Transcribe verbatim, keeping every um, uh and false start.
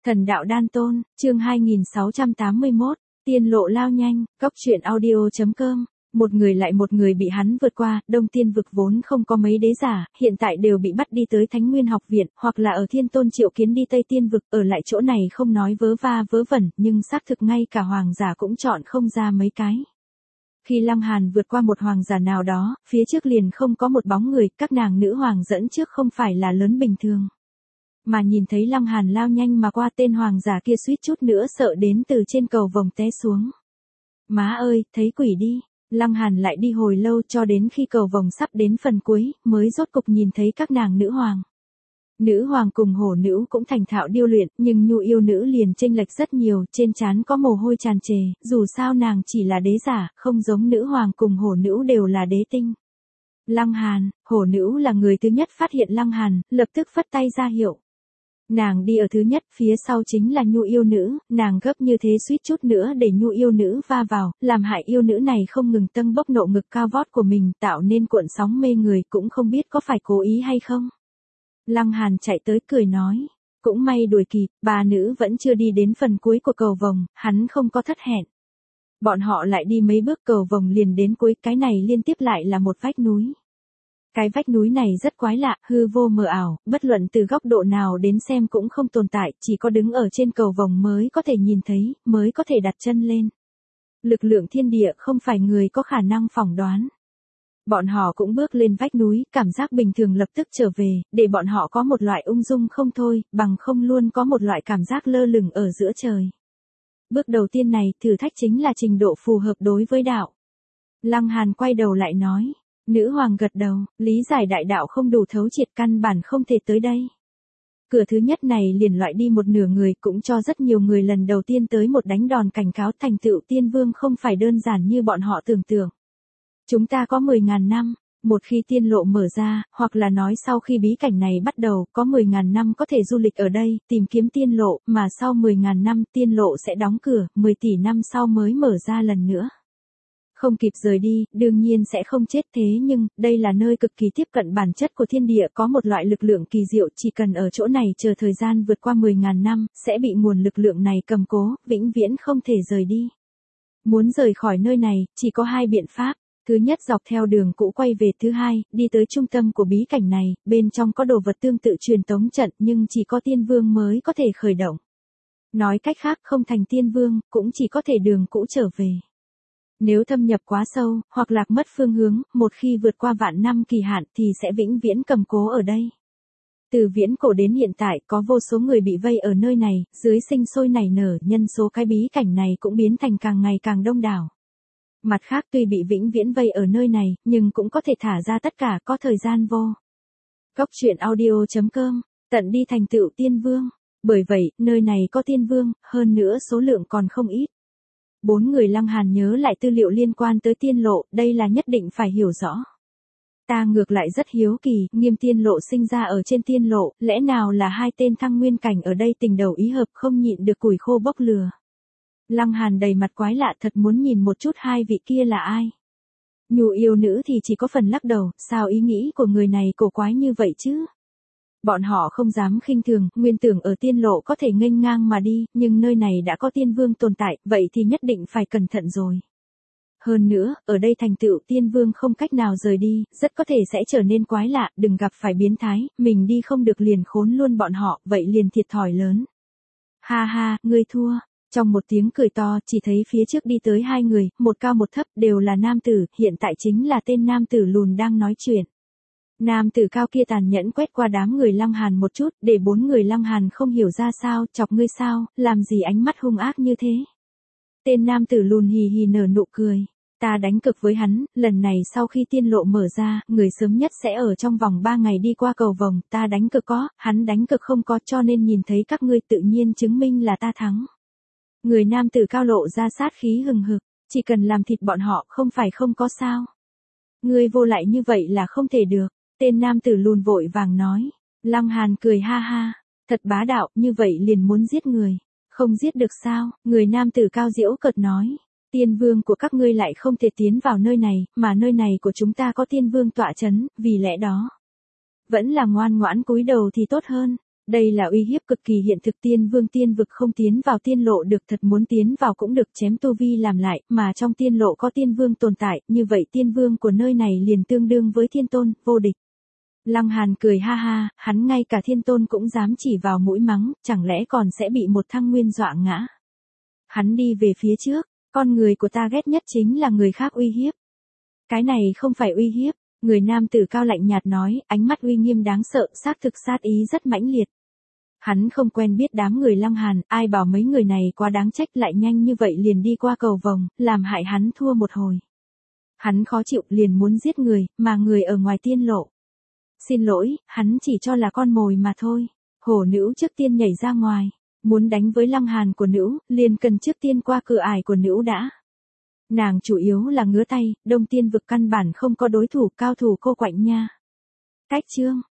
Thần đạo đan tôn, chương hai nghìn sáu trăm tám mươi mốt, tiên lộ lao nhanh, cóc truyện audio.com. Một người lại một người bị hắn vượt qua, Đông Tiên vực vốn không có mấy đế giả, hiện tại đều bị bắt đi tới Thánh Nguyên học viện, hoặc là ở Thiên Tôn triệu kiến đi Tây Tiên vực, ở lại chỗ này không nói vớ va vớ vẩn, nhưng xác thực ngay cả hoàng giả cũng chọn không ra mấy cái. Khi Lăng Hàn vượt qua một hoàng giả nào đó, phía trước liền không có một bóng người, các nàng nữ hoàng dẫn trước không phải là lớn bình thường. Mà nhìn thấy Lăng Hàn lao nhanh mà qua, tên hoàng giả kia suýt chút nữa sợ đến từ trên cầu vồng té xuống. Má ơi, thấy quỷ đi. Lăng Hàn lại đi hồi lâu cho đến khi cầu vồng sắp đến phần cuối, mới rốt cục nhìn thấy các nàng nữ hoàng. Nữ hoàng cùng hổ nữ cũng thành thạo điêu luyện, nhưng nhu yêu nữ liền chênh lệch rất nhiều, trên trán có mồ hôi tràn trề, dù sao nàng chỉ là đế giả, không giống nữ hoàng cùng hổ nữ đều là đế tinh. Lăng Hàn, hổ nữ là người thứ nhất phát hiện Lăng Hàn, lập tức phất tay ra hiệu. Nàng đi ở thứ nhất, phía sau chính là nhu yêu nữ, nàng gấp như thế suýt chút nữa để nhu yêu nữ va vào, làm hại yêu nữ này không ngừng tâng bốc nộ ngực cao vót của mình, tạo nên cuộn sóng mê người, cũng không biết có phải cố ý hay không. Lăng Hàn chạy tới cười nói, cũng may đuổi kịp, bà nữ vẫn chưa đi đến phần cuối của cầu vồng, hắn không có thất hẹn. Bọn họ lại đi mấy bước cầu vồng liền đến cuối, cái này liên tiếp lại là một vách núi. Cái vách núi này rất quái lạ, hư vô mờ ảo, bất luận từ góc độ nào đến xem cũng không tồn tại, chỉ có đứng ở trên cầu vồng mới có thể nhìn thấy, mới có thể đặt chân lên. Lực lượng thiên địa không phải người có khả năng phỏng đoán. Bọn họ cũng bước lên vách núi, cảm giác bình thường lập tức trở về, để bọn họ có một loại ung dung không thôi, bằng không luôn có một loại cảm giác lơ lửng ở giữa trời. Bước đầu tiên này, thử thách chính là trình độ phù hợp đối với đạo. Lăng Hàn quay đầu lại nói. Nữ hoàng gật đầu, lý giải đại đạo không đủ thấu triệt, căn bản không thể tới đây. Cửa thứ nhất này liền loại đi một nửa người, cũng cho rất nhiều người lần đầu tiên tới một đánh đòn cảnh cáo, thành tựu tiên vương không phải đơn giản như bọn họ tưởng tượng. Chúng ta có mười ngàn năm, một khi tiên lộ mở ra, hoặc là nói sau khi bí cảnh này bắt đầu, có mười ngàn năm có thể du lịch ở đây, tìm kiếm tiên lộ, mà sau mười ngàn năm tiên lộ sẽ đóng cửa, mười tỷ năm sau mới mở ra lần nữa. Không kịp rời đi, đương nhiên sẽ không chết, thế nhưng, đây là nơi cực kỳ tiếp cận bản chất của thiên địa, có một loại lực lượng kỳ diệu, chỉ cần ở chỗ này chờ thời gian vượt qua mười ngàn năm, sẽ bị nguồn lực lượng này cầm cố, vĩnh viễn không thể rời đi. Muốn rời khỏi nơi này, chỉ có hai biện pháp. Thứ nhất, dọc theo đường cũ quay về, thứ hai, đi tới trung tâm của bí cảnh này, bên trong có đồ vật tương tự truyền tống trận, nhưng chỉ có tiên vương mới có thể khởi động. Nói cách khác, không thành tiên vương, cũng chỉ có thể đường cũ trở về. Nếu thâm nhập quá sâu, hoặc lạc mất phương hướng, một khi vượt qua vạn năm kỳ hạn thì sẽ vĩnh viễn cầm cố ở đây. Từ viễn cổ đến hiện tại, có vô số người bị vây ở nơi này, dưới sinh sôi nảy nở, nhân số cái bí cảnh này cũng biến thành càng ngày càng đông đảo. Mặt khác, tuy bị vĩnh viễn vây ở nơi này, nhưng cũng có thể thả ra tất cả, có thời gian vô. Cóc truyện audio.com, tận đi thành tựu tiên vương. Bởi vậy, nơi này có tiên vương, hơn nữa số lượng còn không ít. Bốn người Lăng Hàn nhớ lại tư liệu liên quan tới tiên lộ, đây là nhất định phải hiểu rõ. Ta ngược lại rất hiếu kỳ, Nghiêm tiên lộ sinh ra ở trên tiên lộ, lẽ nào là hai tên thăng nguyên cảnh ở đây tình đầu ý hợp, không nhịn được củi khô bốc lửa. Lăng Hàn đầy mặt quái lạ, thật muốn nhìn một chút hai vị kia là ai. Nhu yêu nữ thì chỉ có phần lắc đầu, sao ý nghĩ của người này cổ quái như vậy chứ? Bọn họ không dám khinh thường, nguyên tưởng ở tiên lộ có thể nghênh ngang mà đi, nhưng nơi này đã có tiên vương tồn tại, vậy thì nhất định phải cẩn thận rồi. Hơn nữa, ở đây thành tựu tiên vương không cách nào rời đi, rất có thể sẽ trở nên quái lạ, đừng gặp phải biến thái, mình đi không được liền khốn luôn bọn họ, vậy liền thiệt thòi lớn. Ha ha, ngươi thua. Trong một tiếng cười to, chỉ thấy phía trước đi tới hai người, một cao một thấp, đều là nam tử, hiện tại chính là tên nam tử lùn đang nói chuyện. Nam tử cao kia tàn nhẫn quét qua đám người Lăng Hàn một chút, để bốn người Lăng Hàn không hiểu ra sao, chọc ngươi sao, làm gì ánh mắt hung ác như thế. Tên nam tử lùn hì hì nở nụ cười. Ta đánh cực với hắn, lần này sau khi tiên lộ mở ra, người sớm nhất sẽ ở trong vòng ba ngày đi qua cầu vồng, ta đánh cực có, hắn đánh cực không có, cho nên nhìn thấy các ngươi tự nhiên chứng minh là ta thắng. Người nam tử cao lộ ra sát khí hừng hực, chỉ cần làm thịt bọn họ không phải không có sao. Ngươi vô lại như vậy là không thể được. Tên nam tử lùn vội vàng nói. Lăng Hàn cười ha ha. Thật bá đạo, như vậy liền muốn giết người. Không giết được sao, người nam tử cao diễu cợt nói. Tiên vương của các ngươi lại không thể tiến vào nơi này, mà nơi này của chúng ta có tiên vương tọa chấn, vì lẽ đó. Vẫn là ngoan ngoãn cúi đầu thì tốt hơn. Đây là uy hiếp cực kỳ hiện thực, tiên vương tiên vực không tiến vào tiên lộ được, thật muốn tiến vào cũng được chém tu vi làm lại, mà trong tiên lộ có tiên vương tồn tại, như vậy tiên vương của nơi này liền tương đương với thiên tôn, vô địch. Lăng Hàn cười ha ha, hắn ngay cả thiên tôn cũng dám chỉ vào mũi mắng, chẳng lẽ còn sẽ bị một thăng nguyên dọa ngã. Hắn đi về phía trước, con người của ta ghét nhất chính là người khác uy hiếp. Cái này không phải uy hiếp, người nam tử cao lạnh nhạt nói, ánh mắt uy nghiêm đáng sợ, xác thực sát ý rất mãnh liệt. Hắn không quen biết đám người Lăng Hàn, ai bảo mấy người này quá đáng trách lại nhanh như vậy liền đi qua cầu vồng, làm hại hắn thua một hồi. Hắn khó chịu liền muốn giết người, mà người ở ngoài tiên lộ. Xin lỗi, hắn chỉ cho là con mồi mà thôi. Hổ nữ trước tiên nhảy ra ngoài, muốn đánh với Lăng Hàn của nữ, liền cần trước tiên qua cửa ải của nữ đã. Nàng chủ yếu là ngứa tay, Đông Tiên vực căn bản không có đối thủ, cao thủ cô quạnh nha. Cách chương